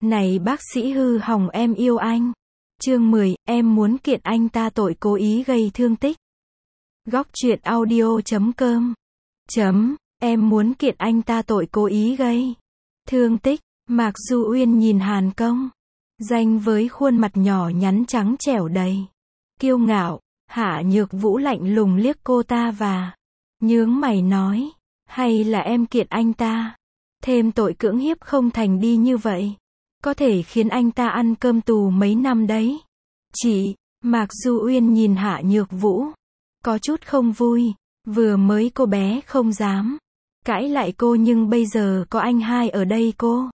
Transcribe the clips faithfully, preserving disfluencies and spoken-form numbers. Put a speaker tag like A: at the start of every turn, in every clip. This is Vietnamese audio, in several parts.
A: Này bác sĩ hư hỏng em yêu anh. Chương mười, em muốn kiện anh ta tội cố ý gây thương tích. Góc truyện audio chấm com chấm, em muốn kiện anh ta tội cố ý gây thương tích. Mạc Du Uyên nhìn Hàn Công Danh với khuôn mặt nhỏ nhắn trắng trẻo đầy kiêu ngạo. Hạ Nhược Vũ lạnh lùng liếc cô ta và nhướng mày nói, hay là em kiện anh ta, thêm tội cưỡng hiếp không thành đi như vậy, có thể khiến anh ta ăn cơm tù mấy năm đấy. Chị, Mạc Du Uyên nhìn Hạ Nhược Vũ, có chút không vui, vừa mới cô bé không dám cãi lại cô nhưng bây giờ có anh hai ở đây cô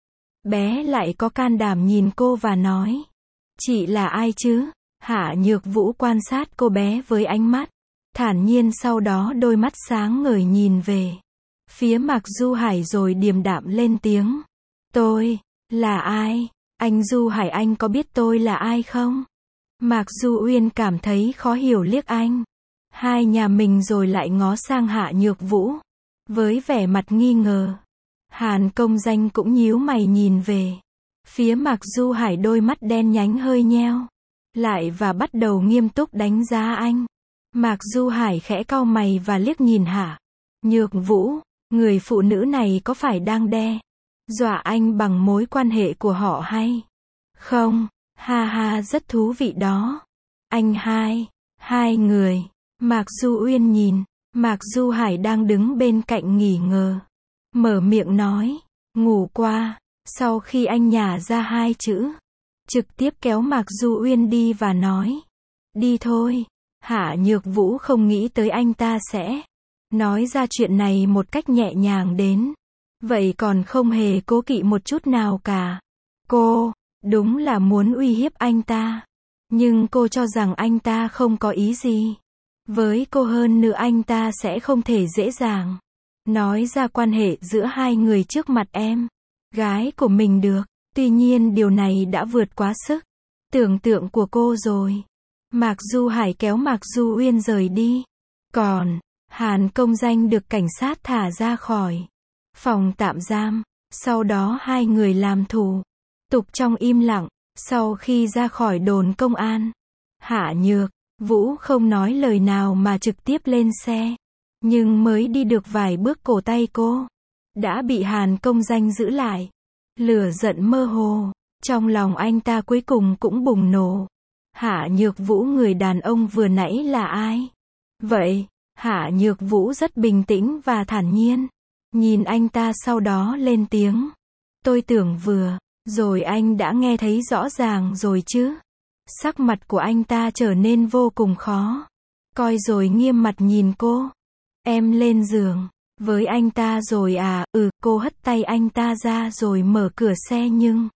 A: bé lại có can đảm nhìn cô và nói, chị là ai chứ? Hạ Nhược Vũ quan sát cô bé với ánh mắt thản nhiên, sau đó đôi mắt sáng ngời nhìn về phía Mạc Du Hải rồi điềm đạm lên tiếng, tôi là ai? Anh Du Hải, anh có biết tôi là ai không? Mạc Du Uyên cảm thấy khó hiểu liếc anh hai nhà mình rồi lại ngó sang Hạ Nhược Vũ với vẻ mặt nghi ngờ. Hàn Công Danh cũng nhíu mày nhìn về phía Mạc Du Hải, đôi mắt đen nhánh hơi nheo lại và bắt đầu nghiêm túc đánh giá anh. Mạc Du Hải khẽ cau mày và liếc nhìn Hạ Nhược Vũ, người phụ nữ này có phải đang đe dọa anh bằng mối quan hệ của họ hay không? Ha ha, rất thú vị đó. Anh hai, hai người. Mạc Du Uyên nhìn Mạc Du Hải đang đứng bên cạnh nghỉ ngờ, mở miệng nói, ngủ qua. Sau khi anh nhả ra hai chữ, trực tiếp kéo Mạc Du Uyên đi và nói, đi thôi. Hạ Nhược Vũ không nghĩ tới anh ta sẽ nói ra chuyện này một cách nhẹ nhàng đến vậy, còn không hề cố kỵ một chút nào cả. Cô đúng là muốn uy hiếp anh ta, nhưng cô cho rằng anh ta không có ý gì với cô, hơn nữa anh ta sẽ không thể dễ dàng nói ra quan hệ giữa hai người trước mặt em gái của mình được. Tuy nhiên điều này đã vượt quá sức tưởng tượng của cô rồi. Mạc Du Hải kéo Mạc Du Uyên rời đi. Còn Hàn Công Danh được cảnh sát thả ra khỏi phòng tạm giam. Sau đó hai người làm thủ tục trong im lặng. Sau khi ra khỏi đồn công an, Hạ Nhược Vũ không nói lời nào mà trực tiếp lên xe. Nhưng mới đi được vài bước, cổ tay cô đã bị Hàn Công Danh giữ lại. Lửa giận mơ hồ trong lòng anh ta cuối cùng cũng bùng nổ. Hạ Nhược Vũ, người đàn ông vừa nãy là ai vậy? Hạ Nhược Vũ rất bình tĩnh và thản nhiên nhìn anh ta, sau đó lên tiếng, tôi tưởng vừa rồi anh đã nghe thấy rõ ràng rồi chứ. Sắc mặt của anh ta trở nên vô cùng khó coi rồi nghiêm mặt nhìn cô. Em lên giường với anh ta rồi à? Ừ. Cô hất tay anh ta ra rồi mở cửa xe nhưng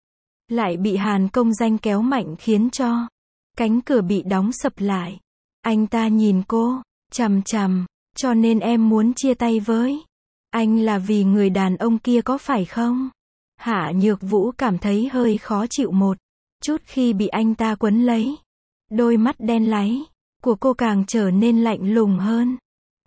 A: lại bị Hàn Công Danh kéo mạnh khiến cho cánh cửa bị đóng sập lại. Anh ta nhìn cô chằm chằm, cho nên em muốn chia tay với anh là vì người đàn ông kia có phải không? Hạ Nhược Vũ cảm thấy hơi khó chịu một chút khi bị anh ta quấn lấy. Đôi mắt đen láy của cô càng trở nên lạnh lùng hơn.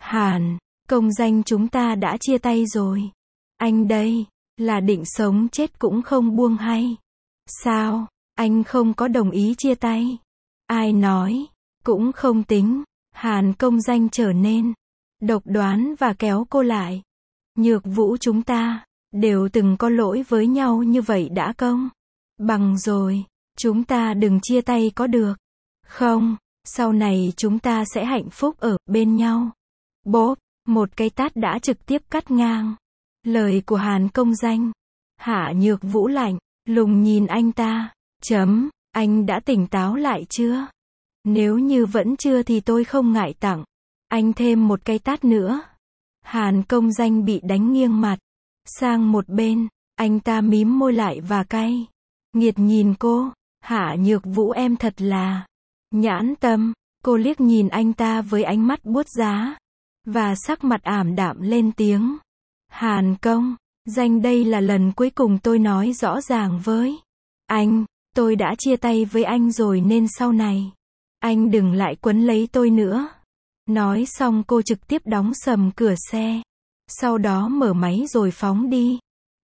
A: Hàn Công Danh, chúng ta đã chia tay rồi. Anh đây là định sống chết cũng không buông hay sao? Anh không có đồng ý chia tay. Ai nói cũng không tính. Hàn Công Danh trở nên độc đoán và kéo cô lại. Nhược Vũ, chúng ta đều từng có lỗi với nhau như vậy đã công bằng rồi. Chúng ta đừng chia tay có được không? Sau này chúng ta sẽ hạnh phúc ở bên nhau. Bốp, một cái tát đã trực tiếp cắt ngang lời của Hàn Công Danh. Hạ Nhược Vũ lạnh lùng nhìn anh ta. Chấm, anh đã tỉnh táo lại chưa? Nếu như vẫn chưa thì tôi không ngại tặng anh thêm một cái tát nữa. Hàn Công Danh bị đánh nghiêng mặt sang một bên. Anh ta mím môi lại và cay nghiệt nhìn cô. Hạ Nhược Vũ, em thật là nhãn tâm. Cô liếc nhìn anh ta với ánh mắt buốt giá và sắc mặt ảm đạm lên tiếng, Hàn Công Danh, đây là lần cuối cùng tôi nói rõ ràng với anh. Tôi đã chia tay với anh rồi nên sau này anh đừng lại quấn lấy tôi nữa. Nói xong cô trực tiếp đóng sầm cửa xe, sau đó mở máy rồi phóng đi.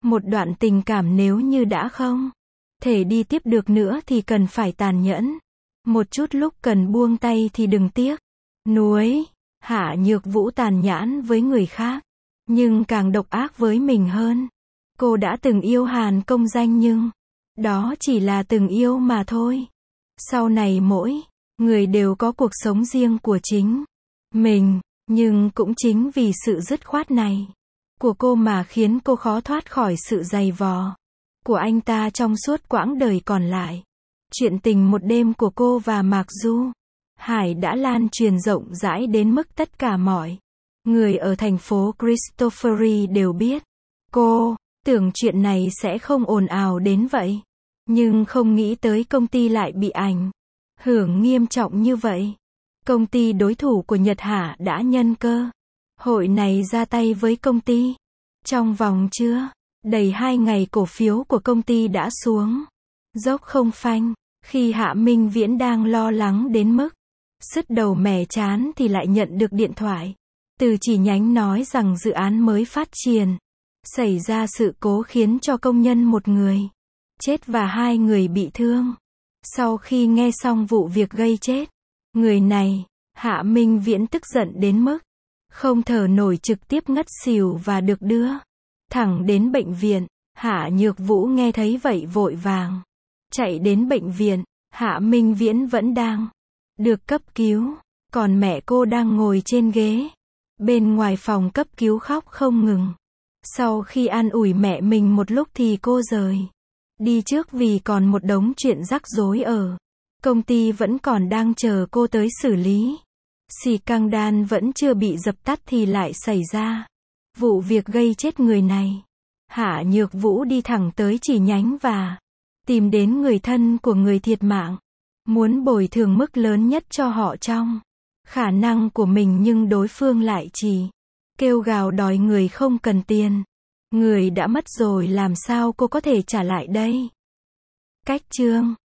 A: Một đoạn tình cảm nếu như đã không thể đi tiếp được nữa thì cần phải tàn nhẫn. Một chút lúc cần buông tay thì đừng tiếc. Nuối. Hạ Nhược Vũ tàn nhẫn với người khác, nhưng càng độc ác với mình hơn. Cô đã từng yêu Hàn Công Danh nhưng đó chỉ là từng yêu mà thôi. Sau này mỗi người đều có cuộc sống riêng của chính mình, nhưng cũng chính vì sự dứt khoát này của cô mà khiến cô khó thoát khỏi sự giày vò của anh ta trong suốt quãng đời còn lại. Chuyện tình một đêm của cô và Mạc Du Hải đã lan truyền rộng rãi đến mức tất cả mọi người ở thành phố Christophery đều biết. Cô tưởng chuyện này sẽ không ồn ào đến vậy, nhưng không nghĩ tới công ty lại bị ảnh hưởng nghiêm trọng như vậy. Công ty đối thủ của Nhật Hạ đã nhân cơ hội này ra tay với công ty. Trong vòng chưa đầy hai ngày cổ phiếu của công ty đã xuống dốc không phanh. Khi Hạ Minh Viễn đang lo lắng đến mức sứt đầu mẻ trán thì lại nhận được điện thoại từ chi nhánh nói rằng dự án mới phát triển xảy ra sự cố khiến cho công nhân một người chết và hai người bị thương. Sau khi nghe xong vụ việc gây chết người này, Hạ Minh Viễn tức giận đến mức không thở nổi, trực tiếp ngất xỉu và được đưa thẳng đến bệnh viện. Hạ Nhược Vũ nghe thấy vậy vội vàng chạy đến bệnh viện. Hạ Minh Viễn vẫn đang được cấp cứu, còn mẹ cô đang ngồi trên ghế bên ngoài phòng cấp cứu khóc không ngừng. Sau khi an ủi mẹ mình một lúc thì cô rời đi trước vì còn một đống chuyện rắc rối ở công ty vẫn còn đang chờ cô tới xử lý. Xì căng đan vẫn chưa bị dập tắt thì lại xảy ra vụ việc gây chết người này. Hạ Nhược Vũ đi thẳng tới chi nhánh và tìm đến người thân của người thiệt mạng, muốn bồi thường mức lớn nhất cho họ trong khả năng của mình, nhưng đối phương lại chỉ kêu gào đòi người không cần tiền. Người đã mất rồi làm sao cô có thể trả lại đây? Cách chương